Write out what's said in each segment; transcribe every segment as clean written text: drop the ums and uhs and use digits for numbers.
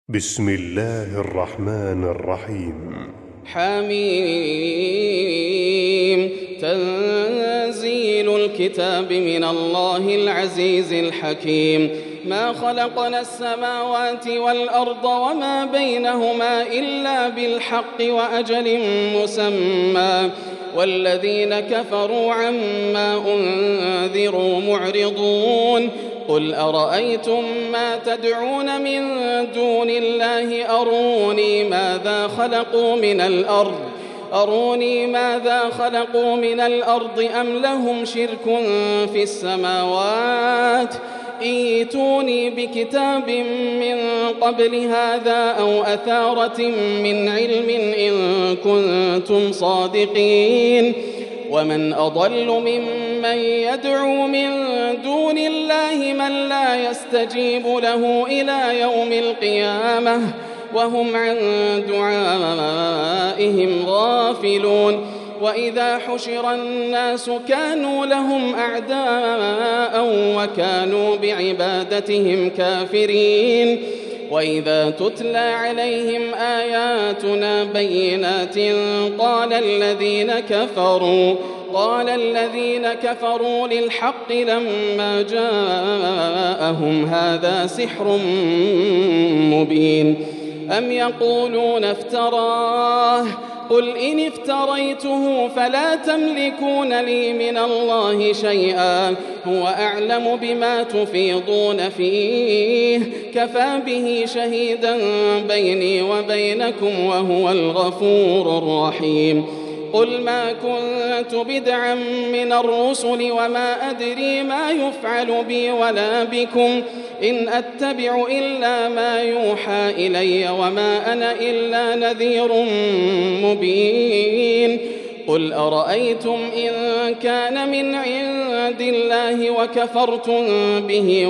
بسم الله الرحمن الرحيم. حميم. تنزيل الكتاب من الله العزيز الحكيم. ما خلقنا السماوات والأرض وما بينهما إلا بالحق وأجل مسمى، والذين كفروا عما أنذروا معرضون. قل أرأيتم ما تدعون من دون الله أروني ماذا خلقوا من الأرض أم لهم شرك في السماوات. ائتوني بكتاب من قبل هذا أو أثارة من علم إن كنتم صادقين. ومن أضل ممن يدعو من دون الله من لا يستجيب له إلى يوم القيامة وهم عن دعائهم غافلون. وإذا حشر الناس كانوا لهم أعداء وكانوا بعبادتهم كافرين. وإذا تتلى عليهم آياتنا بينات قال الذين كفروا للحق لما جاءهم هذا سحر مبين. أم يقولون افتراه قل إن افتريته فلا تملكون لي من الله شيئا هو أعلم بما تفيضون فيه كفى به شهيدا بيني وبينكم وهو الغفور الرحيم. قل ما كنت بدعا من الرسل وما أدري ما يفعل بي ولا بكم إن أتبع إلا ما يوحى إلي وما أنا إلا نذير مبين. قل أرأيتم إن كان من عند الله وكفرتم به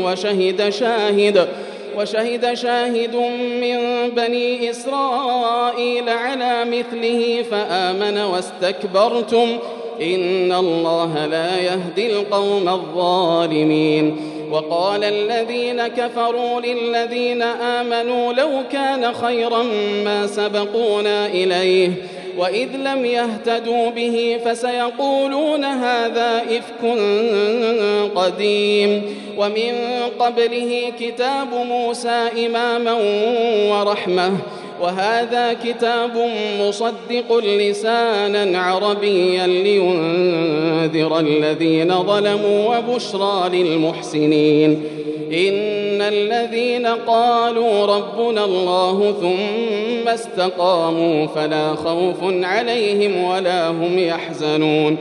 وشهد شاهد من بني إسرائيل على مثله فآمن واستكبرتم إن الله لا يهدي القوم الظالمين. وقال الذين كفروا للذين آمنوا لو كان خيرا ما سبقونا إليه وإذ لم يهتدوا به فسيقولون هذا إفك قديم. ومن قبله كتاب موسى إماما ورحمة وهذا كتاب مصدق لسانا عربيا لينذر الذين ظلموا وبشرى للمحسنين. إن الذين قالوا ربنا الله ثم استقاموا فلا خوف عليهم ولا هم يحزنون.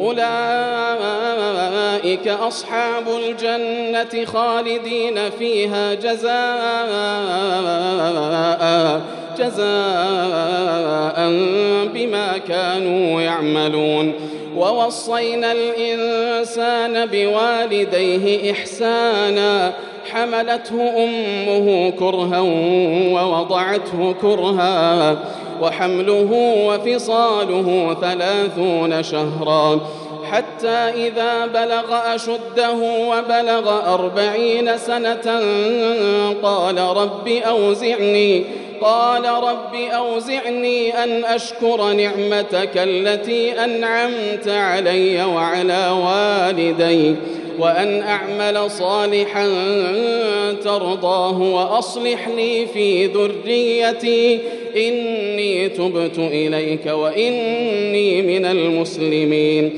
أولئك أصحاب الجنة خالدين فيها جزاء بما كانوا يعملون. ووصينا الإنسان بوالديه إحسانا حملته أمه كرها ووضعته كرها وحمله وفصاله 30 شهرا حتى إذا بلغ أشده وبلغ 40 سنة قال رب أوزعني أن أشكر نعمتك التي أنعمت علي وعلى والدي وأن أعمل صالحا ترضاه وأصلح لي في ذريتي إني تبت إليك وإني من المسلمين.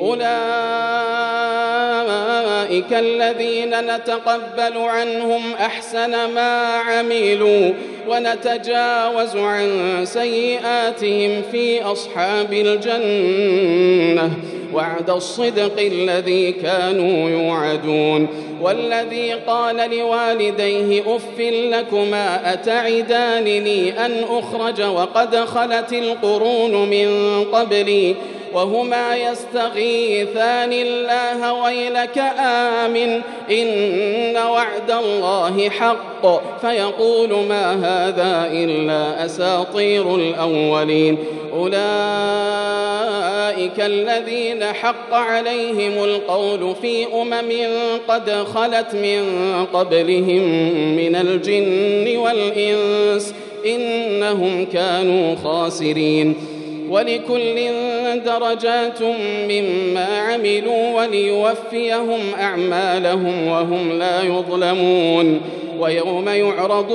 أولئك الذين نتقبل عنهم أحسن ما عملوا ونتجاوز عن سيئاتهم في أصحاب الجنة وعد الصدق الذي كانوا يوعدون. والذي قال لوالديه أف لكما أتعدانني أن أخرج وقد خلت القرون من قبلي وهما يستغيثان الله ويلك آمن إن وعد الله حق فيقول ما هذا إلا أساطير الأولين. أولئك أولئك الذين حق عليهم القول في قد خلت من قبلهم من الجن والإنس إنهم كانوا خاسرين ولكل درجات مما عملوا وليوفيهم أعمالهم وهم لا يظلمون ويوم يعرض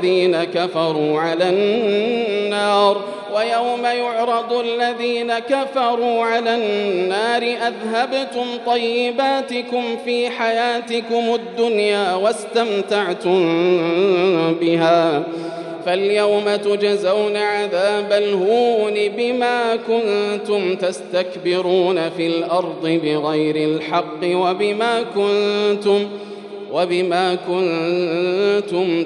الذين كفروا على النار أذهبتم طيباتكم في حياتكم الدنيا واستمتعتم بها فاليوم تجزون عذاب الهون بما كنتم تستكبرون في الأرض بغير الحق وبما كنتم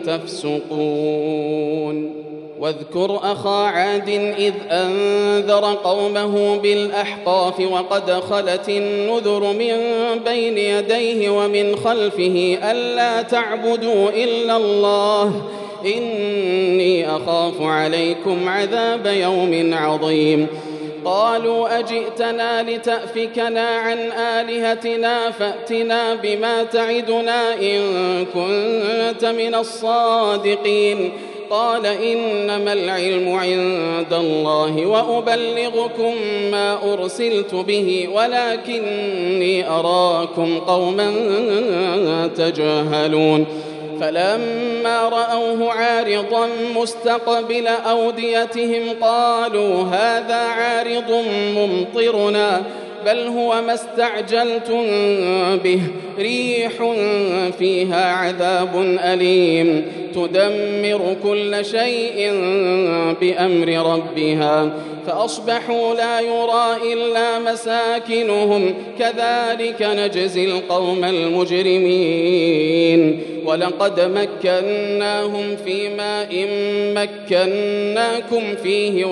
تفسقون واذكر أخا عاد إذ أنذر قومه بالأحقاف وقد خلت النذر من بين يديه ومن خلفه ألا تعبدوا إلا الله إني أخاف عليكم عذاب يوم عظيم قالوا أجئتنا لتأفكنا عن آلهتنا فأتنا بما تعدنا إن كنت من الصادقين قال إنما العلم عند الله وأبلغكم ما أرسلت به ولكني أراكم قوما تجهلون فلما رأوه عارضا مستقبل أوديتهم قالوا هذا عارض ممطرنا بل هو ما استعجلتم به ريح فيها عذاب أليم تدمر كل شيء بأمر ربها فأصبحوا لا يرى إلا مساكنهم كذلك نجزي القوم المجرمين ولقد مكناهم في ماء مكناكم فيه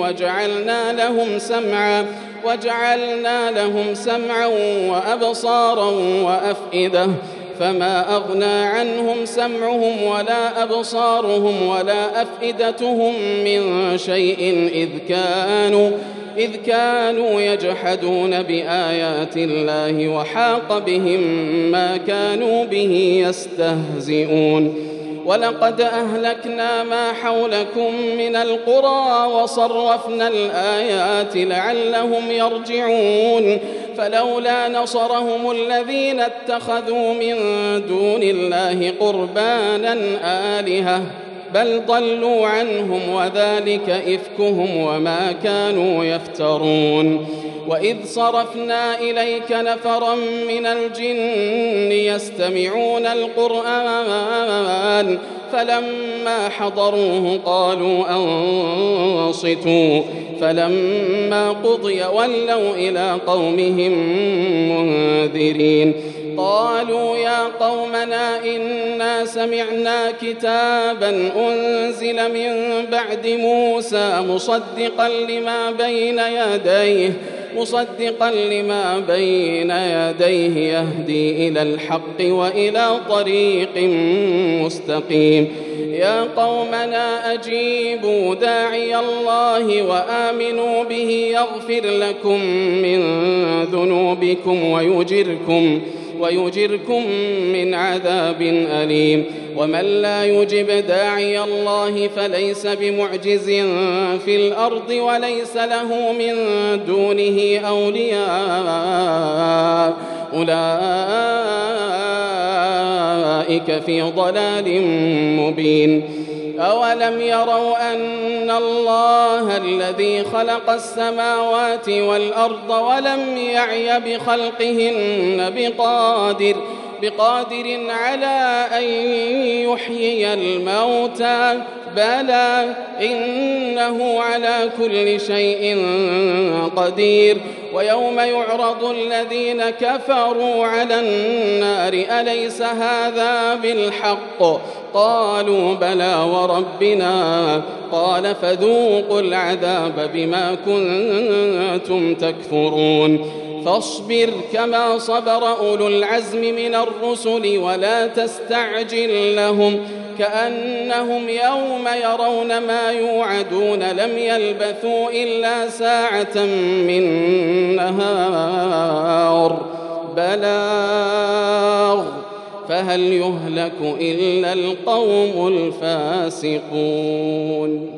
وجعلنا لهم سمعا وأبصارا وأفئدة فما أغنى عنهم سمعهم ولا أبصارهم ولا أفئدتهم من شيء إذ كانوا يجحدون بآيات الله وحاق بهم ما كانوا به يستهزئون ولقد أهلكنا ما حولكم من القرى وصرفنا الآيات لعلهم يرجعون فلولا نصرهم الذين اتخذوا من دون الله قربانا آلهة بل ضلوا عنهم وذلك إفكهم وما كانوا يفترون وإذ صرفنا إليك نفرا من الجن يستمعون القرآن فلما حضروه قالوا أنصتوا فلما قضي ولوا إلى قومهم منذرين قالوا يا قومنا إنا سمعنا كتابا أنزل من بعد موسى مصدقا لما بين يديه يهدي إلى الحق وإلى طريق مستقيم يا قومنا أجيبوا داعي الله وآمنوا به يغفر لكم من ذنوبكم ويجركم من عذاب أليم ومن لا يجب داعي الله فليس بمعجز في الأرض وليس له من دونه أولياء أولئك في ضلال مبين أولم يروا أن الله الذي خلق السماوات والأرض ولم يعي بخلقهن بقادر على أن يحيي الموتى بلى إنه على كل شيء قدير ويوم يعرض الذين كفروا على النار أليس هذا بالحق قالوا بلى وربنا قال فذوقوا العذاب بما كنتم تكفرون فاصبر كما صبر أولو العزم من الرسل ولا تستعجل لهم كأنهم يوم يرون ما يوعدون لم يلبثوا إلا ساعة من نهار بلاغ فهل يهلك إلا القوم الفاسقون